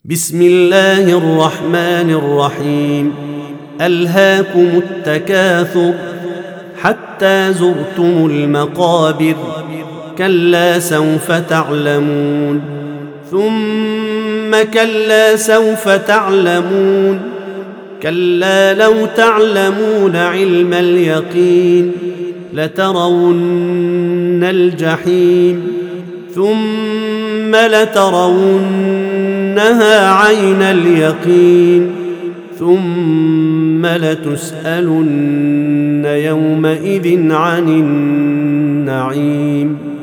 بسم الله الرحمن الرحيم. ألهاكم التكاثر حتى زرتم المقابر، كلا سوف تعلمون ثم كلا سوف تعلمون، كلا لو تعلمون علم اليقين لترون الجحيم ثم لترونها عين اليقين ثم لتسألن يومئذ عن النعيم.